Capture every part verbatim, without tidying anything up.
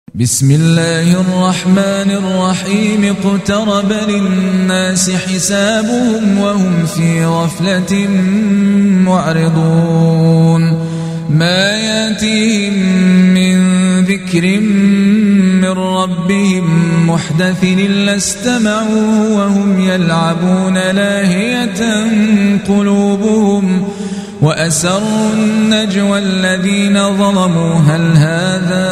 بسم الله الرحمن الرحيم اقترب للناس حسابهم وهم في غفلة معرضون ما ياتيهم من ذكر من ربهم محدث إلا استمعوه وهم يلعبون لاهية قلوبهم وأسروا النجوى الذين ظلموا هل هذا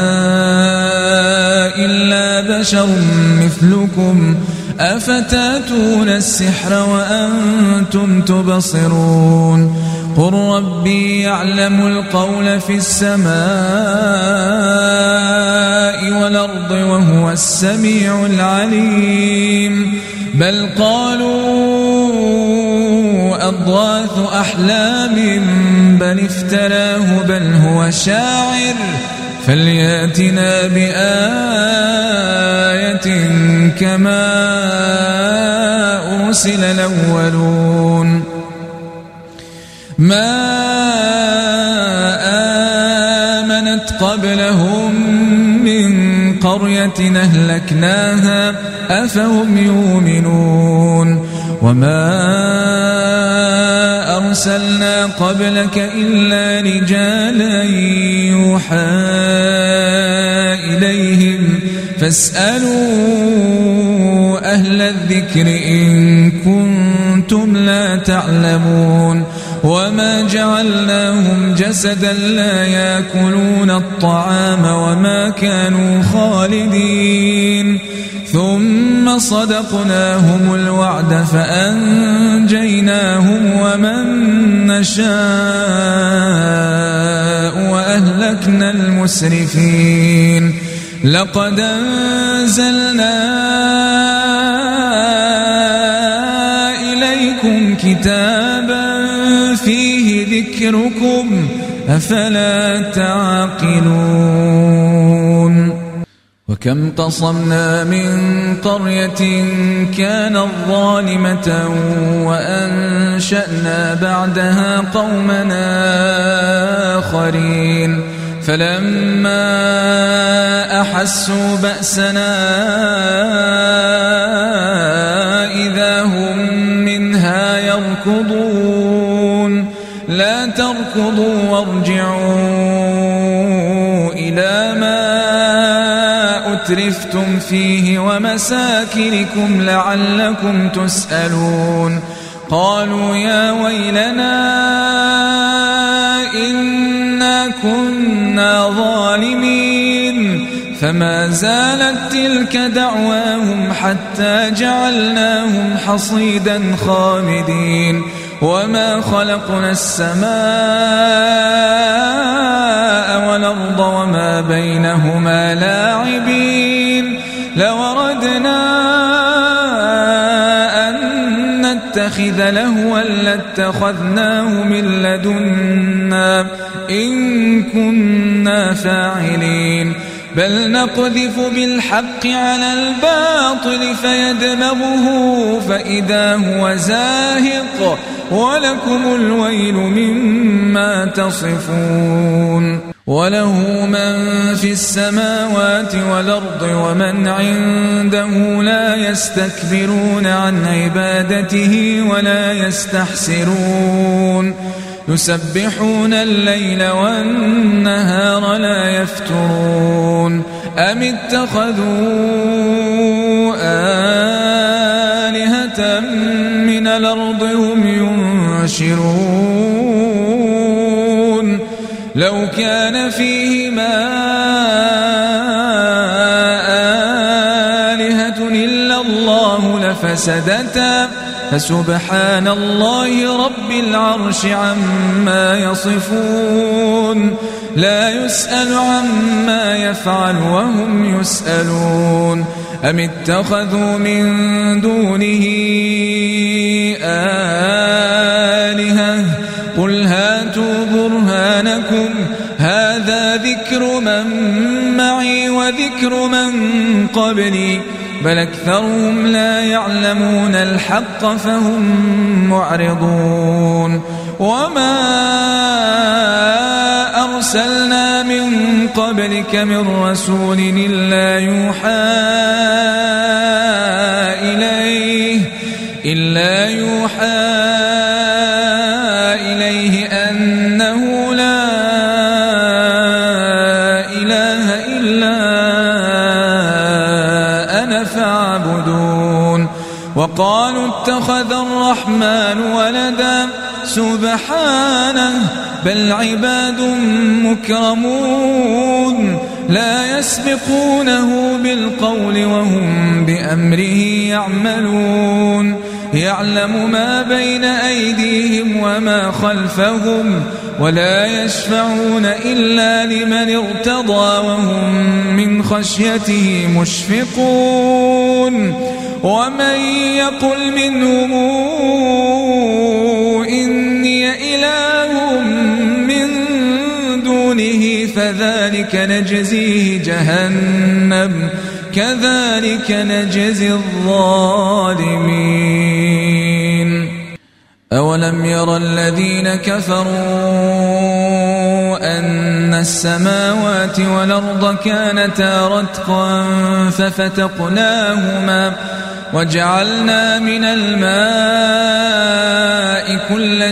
إلا بشر مثلكم أفتاتون السحر وأنتم تبصرون قل ربي يعلم القول في السماء والأرض وهو السميع العليم بل قالوا أضغاث أحلام بل افتراه بل هو شاعر فلياتنا بآية كما أرسل الأولون ما آمنت قبلهم من قرية أهلكناها أفهم يؤمنون وما أرسلنا قبلك إلا رجالا يوحى إليهم فاسألوا أهل الذكر إن كنتم لا تعلمون وما جعلناهم جسدا لا يأكلون الطعام وما كانوا خالدين ثم صدقناهم الوعد فأنجيناهم ومن نشاء وأهلكنا المسرفين لقد أنزلنا إليكم كتابا فيه ذكركم أفلا تعقلون وكم قصمنا من قرية كانت ظالمة وأنشأنا بعدها قومنا آخرين فلما أحسوا بأسنا إذا هم منها يركضون لا تركضوا وارجعوا إلى ما أترفتم فيه ومساكنكم لعلكم تسألون قالوا يا ويلنا إنا كنا ظالمين فما زالت تلك دعواهم حتى جعلناهم حصيدا خامدين وما خلقنا السماء والأرض وما بينهما لاعبين لوردنا أن نتخذ لهوا لاتخذناه من لدنا إن كنا فاعلين بل نقذف بالحق على الباطل فيدمغه فإذا هو زاهق ولكم الويل مما تصفون وله من في السماوات والأرض ومن عنده لا يستكبرون عن عبادته ولا يستحسرون يسبحون الليل والنهار لا يفترون أم اتخذوا آلهة من الأرض هم ينشرون لو كان فيهما آلهة إلا الله لفسدتا فسبحان الله رب العرش عما يصفون لا يسأل عما يفعل وهم يسألون أم اتخذوا من دونه آلهة قل هاتوا برهانكم هذا ذكر من معي وذكر من قبلي بل أكثرهم لا يعلمون الحق فهم معرضون وما أرسلنا من قبلك من رسول إلا يوحى إليه إلا يوحى إليه أنه لا إله إلا أنا فاعبدون وقالوا اتخذ الرحمن ولدا سبحانه بل عباد مكرمون لا يسبقونه بالقول وهم بأمره يعملون يعلم ما بين أيديهم وما خلفهم ولا يشفعون إلا لمن ارتضى وهم من خشيته مشفقون ومن يقل منهم إني إله من دونه فذلك نجزيه جهنم كذلك نجزي الظالمين أولم يرى الذين كفروا أن السماوات والأرض كانتا رتقا ففتقناهما وجعلنا من الماء كل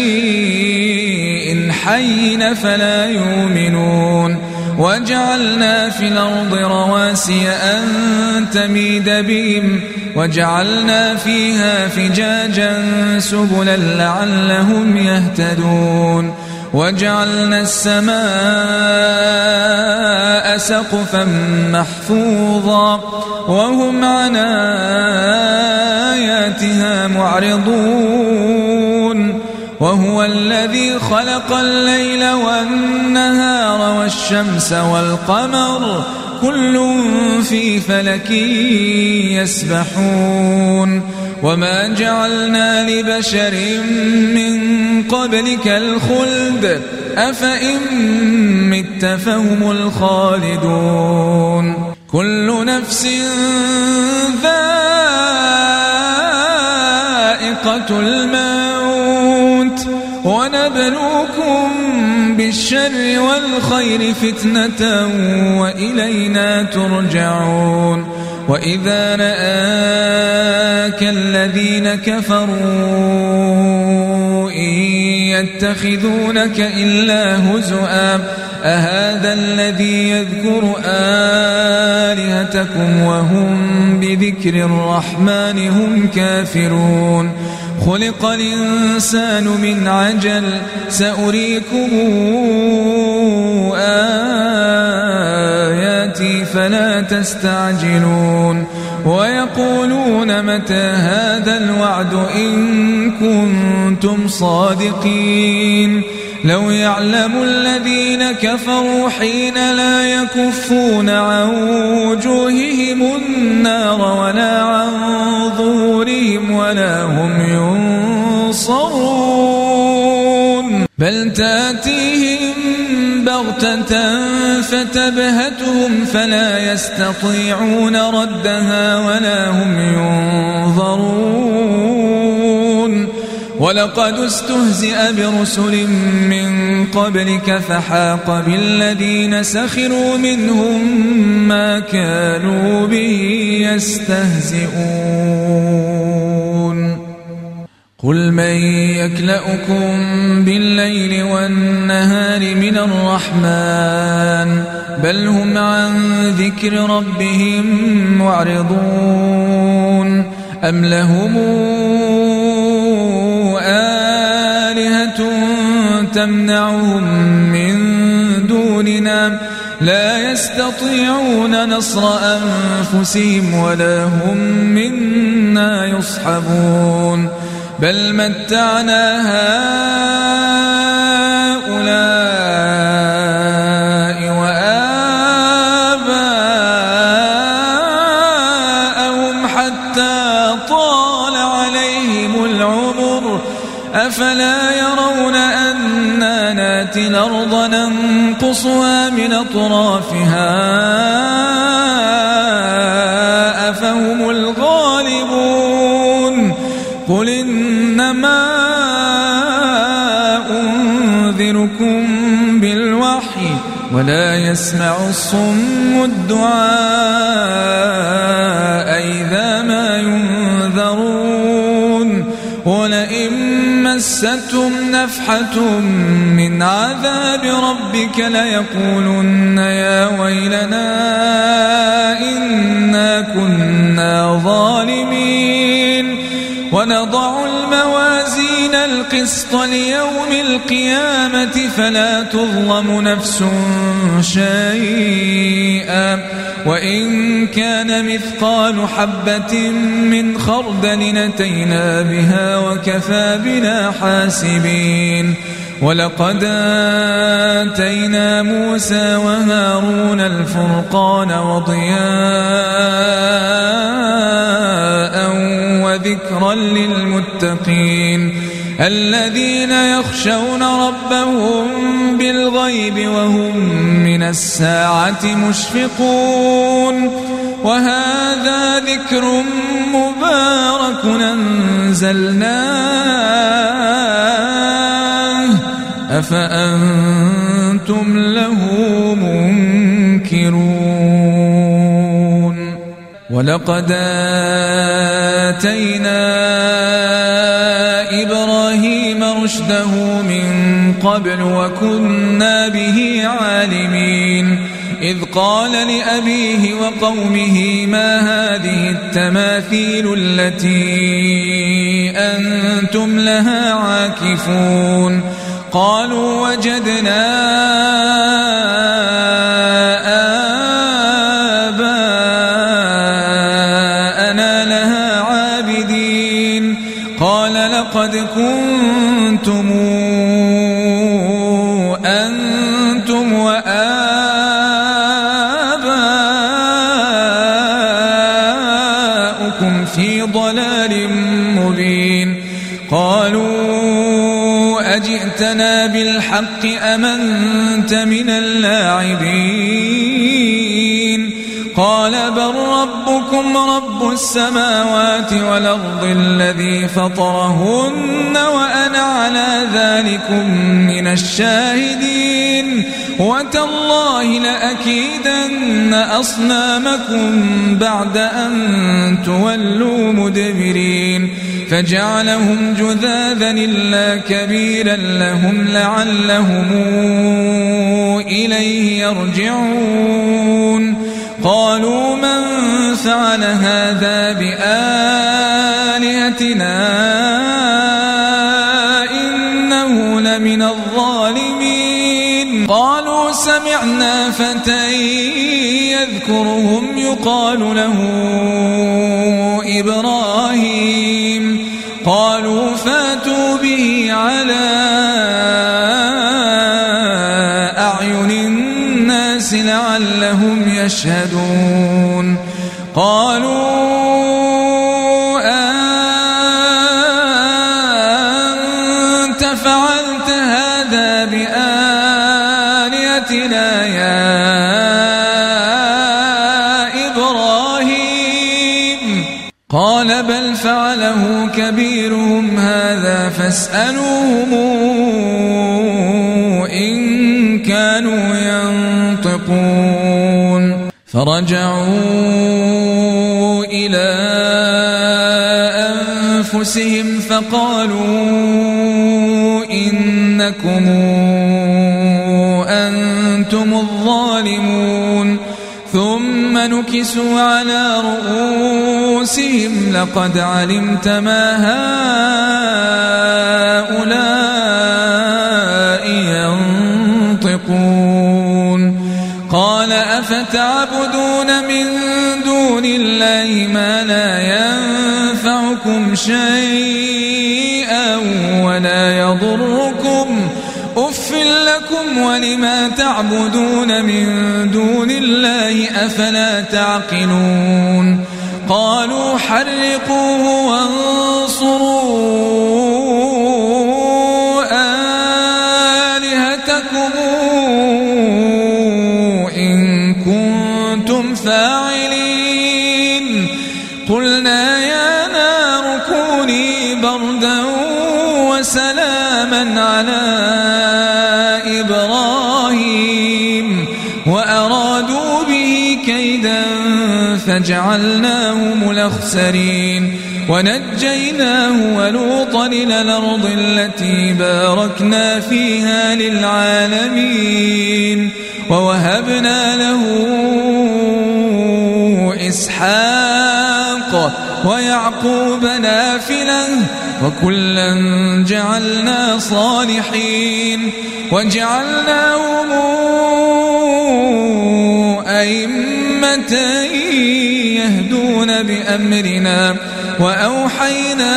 شيء حي فلا يؤمنون وجعلنا في الأرض رواسي أن تميد بهم وجعلنا فيها فجاجا سبلا لعلهم يهتدون وجعلنا السماء سقفا محفوظا وهم عن آياتها معرضون وهو الذي خلق الليل والنهار والشمس والقمر كل في فلك يسبحون وما جعلنا لبشر من قبلك الخلد أفإن مت فهم الخالدون كل نفس ذائقة الموت ونبلوكم بالشر والخير فتنة وإلينا ترجعون وإذا رآك الذين كفروا إن يتخذونك إلا هزؤا أهذا الذي يذكر آلهتكم وهم بذكر الرحمن هم كافرون خلق الإنسان من عجل سأريكم آياتي فلا تستعجلون ويقولون متى هذا الوعد إن كنتم صادقين لو يعلم الذين كفروا حين لا يكفون عن وجوههم النار ولا عن ظهورهم ولا هم ينصرون بل تأتيهم بغتة فتبهتهم فلا يستطيعون ردها ولا هم ينظرون ولقد استهزئ برسل من قبلك فحاق بالذين سخروا منهم ما كانوا به يستهزئون قل من يكلؤكم بالليل والنهار من الرحمن بل هم عن ذكر ربهم معرضون أم لهم آلهة تمنعهم من دوننا لا يستطيعون نصر أنفسهم ولا هم منا يصحبون بل متعنا هؤلاء وآباءهم حتى طال عليهم العمر أفلا يرون أنا ناتي الأرض ننقصها من أطرافها أفهم الغالبون قل إنما أنذركم بالوعد ولا يسمع الصم الدعاء إذا ما ينذرون ولئن مستهم نفحة من عذاب ربك ليقولن يا ويلنا إنا كنا ظالمين ونضع الموازين القسط ليوم القيامة فلا تظلم نفس شيئا وإن كان مثقال حبة من خردل أتينا بها وكفى بنا حاسبين ولقد آتينا موسى وهارون الفرقان وضياء وذكرا للمتقين الذين يخشون ربهم بالغيب وهم من الساعة مشفقون وهذا ذكر مبارك أنزلناه أفأنتم له منكرون ولقد آتينا إبراهيم رشده من قبل وكنا به عالمين إذ قال لأبيه وقومه ما هذه التماثيل التي أنتم لها عاكفون قالوا وجدنا آباءنا لها عابدين قال لقد كنتم أنتم وآباؤكم في ضلال مبين قالوا أجئتنا بالحق أم أنت من اللاعبين قال بل ربكم رب السماوات والأرض الذي فطرهن وأنا على ذلكم من الشاهدين وتالله لأكيدن أصنامكم بعد أن تولوا مدبرين فجعلهم جذاذا إلا كبيرا لهم لعلهم إليه يرجعون قالوا من فعل هذا بآلهتنا إنه لمن الظالمين قالوا سمعنا فتى يذكرهم يقال له إبراهيم قالوا فاتوا به على أعين الناس لعلهم يشهدون قالوا أنت فعلت هذا بآلهتنا يا إبراهيم قال بل فعله كبيرهم هذا فاسألوهم إن كانوا ينطقون فرجعوا إلى أنفسهم فقالوا إنكم أنتم الظالمون ثم نكسوا على رؤوسهم لقد علمت ما هؤلاء ينطقون قال أفتعبدون من دون الله ما لا ينفعكم شيئا ولا يضركم أف لكم ولما تعبدون من دون الله أفلا تعقلون قالوا حرقوه وانصروا آلهتكم إن كنتم فاعلين قلنا يا نار كوني بردا وسلاما على إبراهيم فجعلناهم الأخسرين ونجيناه ولوطا إلى الأرض التي باركنا فيها للعالمين ووهبنا له إسحاق ويعقوب نافلة وكلا جعلنا صالحين وجعلناهم أئمة يهدون بأمرنا وأوحينا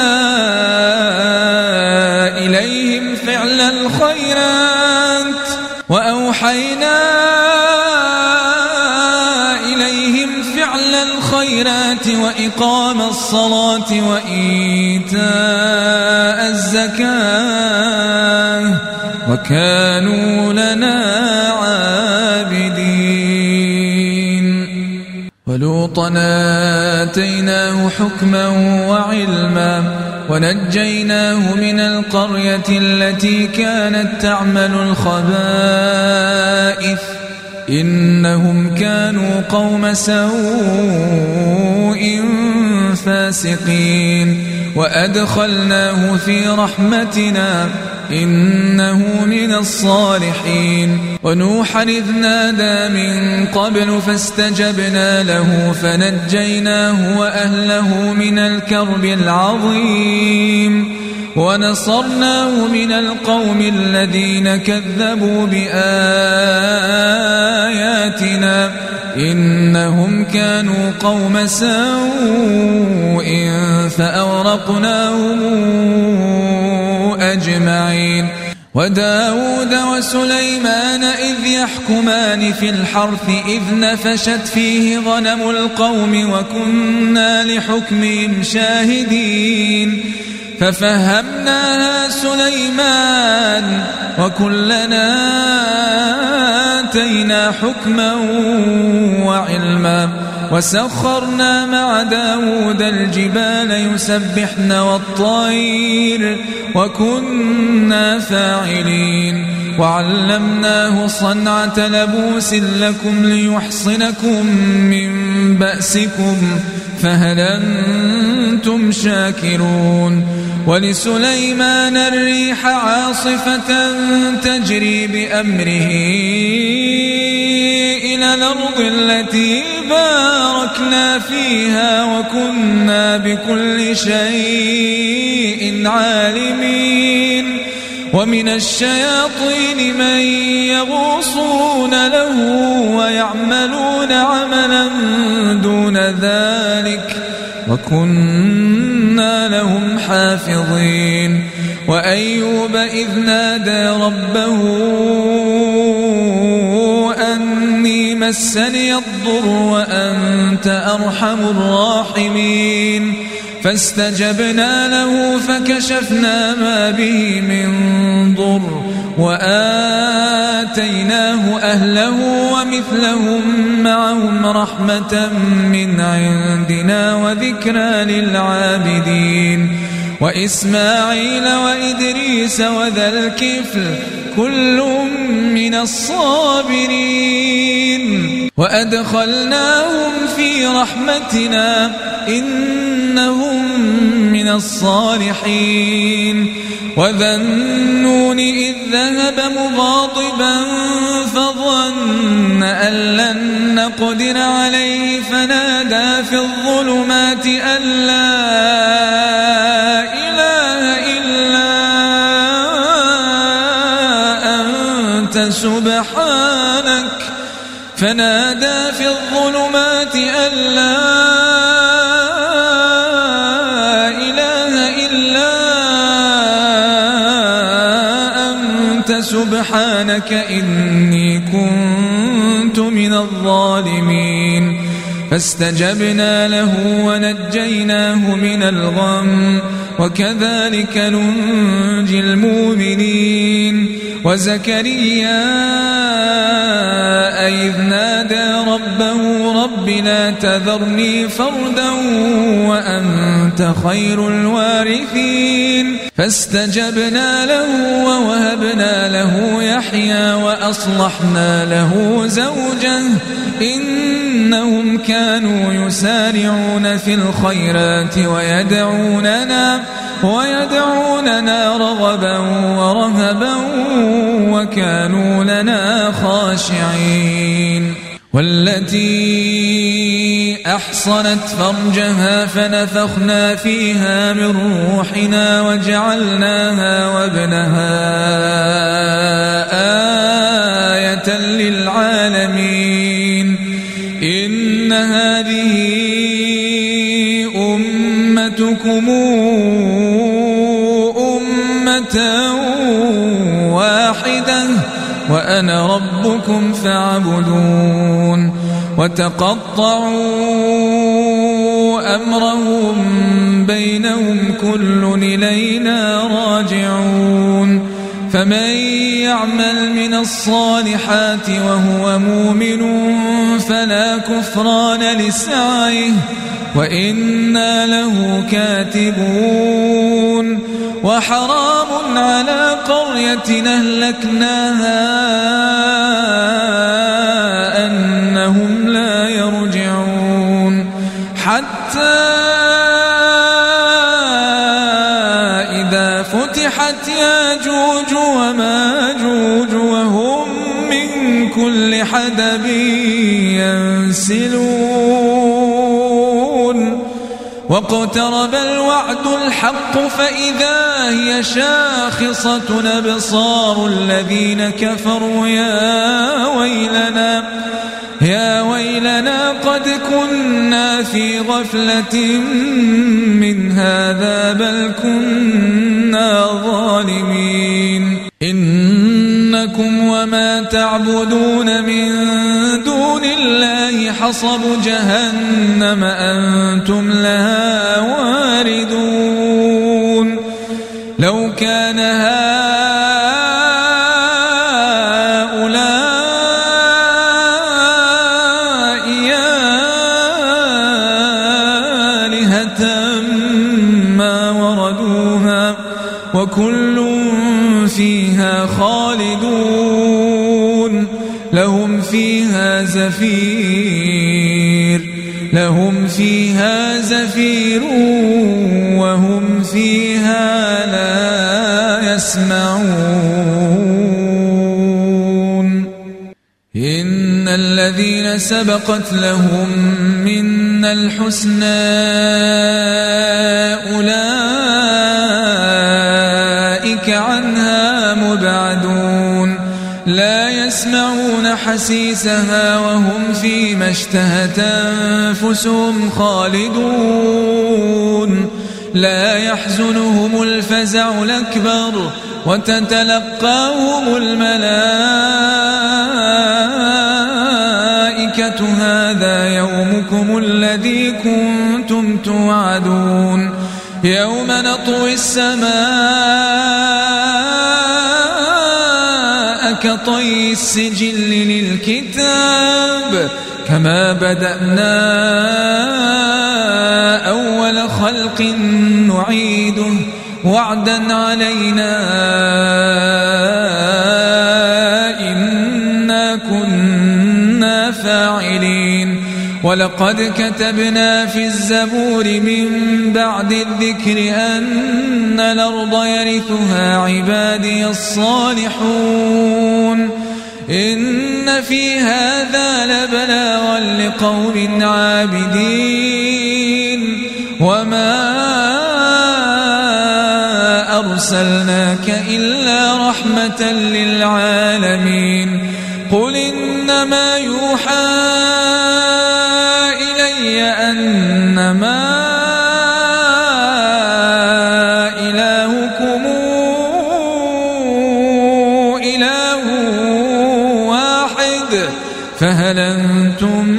إليهم فعل الخيرات وأوحينا إليهم فعل الخيرات وإقام الصلاة وإيتاء الزكاة وكانوا لنا عابدين ولوطا آتيناه حكما وعلما ونجيناه من القرية التي كانت تعمل الخبائث إنهم كانوا قوم سوء فاسقين وأدخلناه في رحمتنا إنه من الصالحين ونوحا إذ نادى من قبل فاستجبنا له فنجيناه وأهله من الكرب العظيم ونصرناه من القوم الذين كذبوا بآياتنا إنهم كانوا قوم سوء فأورقناهم أجمعين وداود وسليمان إذ يحكمان في الحرث إذ نفشت فيه غنم القوم وكنا لحكمهم شاهدين ففهمناها سليمان وكلنا آتينا حكما وعلما وسخرنا مع داود الجبال يسبحن والطير وكنا فاعلين وعلمناه صنعة لبوس لكم ليحصنكم من بأسكم فهل أنتم شاكرون ولسليمان الريح عاصفة تجري بأمره إلى الأرض التي باركنا فيها وكنا بكل شيء عالمين ومن الشياطين من يغوصون له ويعملون عملا دون ذلك وكنا لهم حافظين وأيوب إذ نادى ربه أني مسني الضر وأنت أرحم الراحمين فاستجبنا له فكشفنا ما به من ضر وآتيناه أهله ومثلهم معهم رحمة من عندنا وذكرى للعابدين وإسماعيل وإدريس وذا الكفل كل من الصابرين وأدخلناهم في رحمتنا إنهم من الصالحين وذا النون إذ ذهب مغاضبا فظن أن لن نقدر عليه فنادى في الظلمات أن لا إله إلا أنت سبحانك فنادى في الظلمات أن لا سبحانك إني كنت من الظالمين فاستجبنا له ونجيناه من الغم وكذلك ننجي المؤمنين وزكريا إذ نادى ربه رب لا تذرني فردا وأنت خير الوارثين فاستجبنا له ووهبنا له يحيى وأصلحنا له زوجه إن إنهم كانوا يسارعون في الخيرات ويدعوننا ويدعوننا رغبا ورهبا وكانوا لنا خاشعين. والتي أحصنت فرجها فنفخنا فيها من روحنا وجعلناها وابنها آية للعالمين. إن هذه أمتكم أمة واحدة وأنا ربكم فاعبدون. وتقطعوا أمرهم بينهم كل إلينا راجعون. فمن يعمل من الصالحات وهو مؤمن فلا كفران لسعيه وإنا له كاتبون. وحرام على قرية أهلكناها أنهم لا يرجعون. حتى إذا فتحت ياجوج وماجوج وهم من كل حدب ينسلون. واقترب الوعد الحق فإذا هي شاخصة أبصار الذين كفروا يا ويلنا يا ويلنا قد كنا في غفلة من هذا بل كنا ظالمين. إنكم وما تعبدون من دون الله حصب جهنم أنتم لها واردون. لو كان هؤلاء آلهة ما وردوها وكل فيها خالدون. لهم فيها زفير لهم فيها زفير وهم فيها لا يسمعون. إن الذين سبقت لهم منا الحسنى أولئك عنها مبعدون. لا يسمعون حسيسها وهم فيما اشتهت أنفسهم خالدون. لا يحزنهم الفزع الأكبر وتتلقاهم الملائكة هذا يومكم الذي كنتم توعدون. يوم نطوي السماء كطي السجل للكتاب كما بدأنا أول خلق نعيده وعدا علينا إنا كنا فاعلين. ولقد كتبنا في الزبور من بعد الذكر أن الأرض يرثها عبادي الصالحون. إن في هذا لبلاغا لقوم عابدين. وما أرسلناك إلا رحمة للعالمين. قل إنما يوحى إلي أنما إلهكم إله واحد فهل أنتم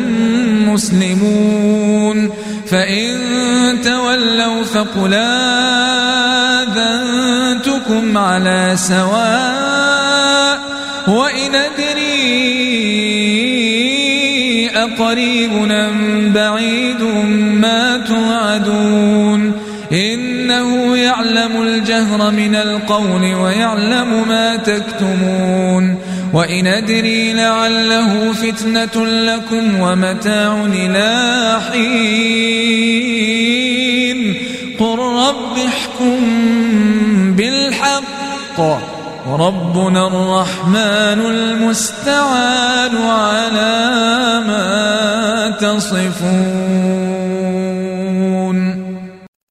مسلمون؟ فإن تولوا فقل آذنتكم على سواء وإن أدري أقريب أم بعيد ما توعدون. إنه يعلم الجهر من القول ويعلم ما تكتمون. وإن أدري لعله فتنة لكم ومتاع إلى حين قل رب احكم بالحق وربنا الرحمن المستعان على ما تصفون.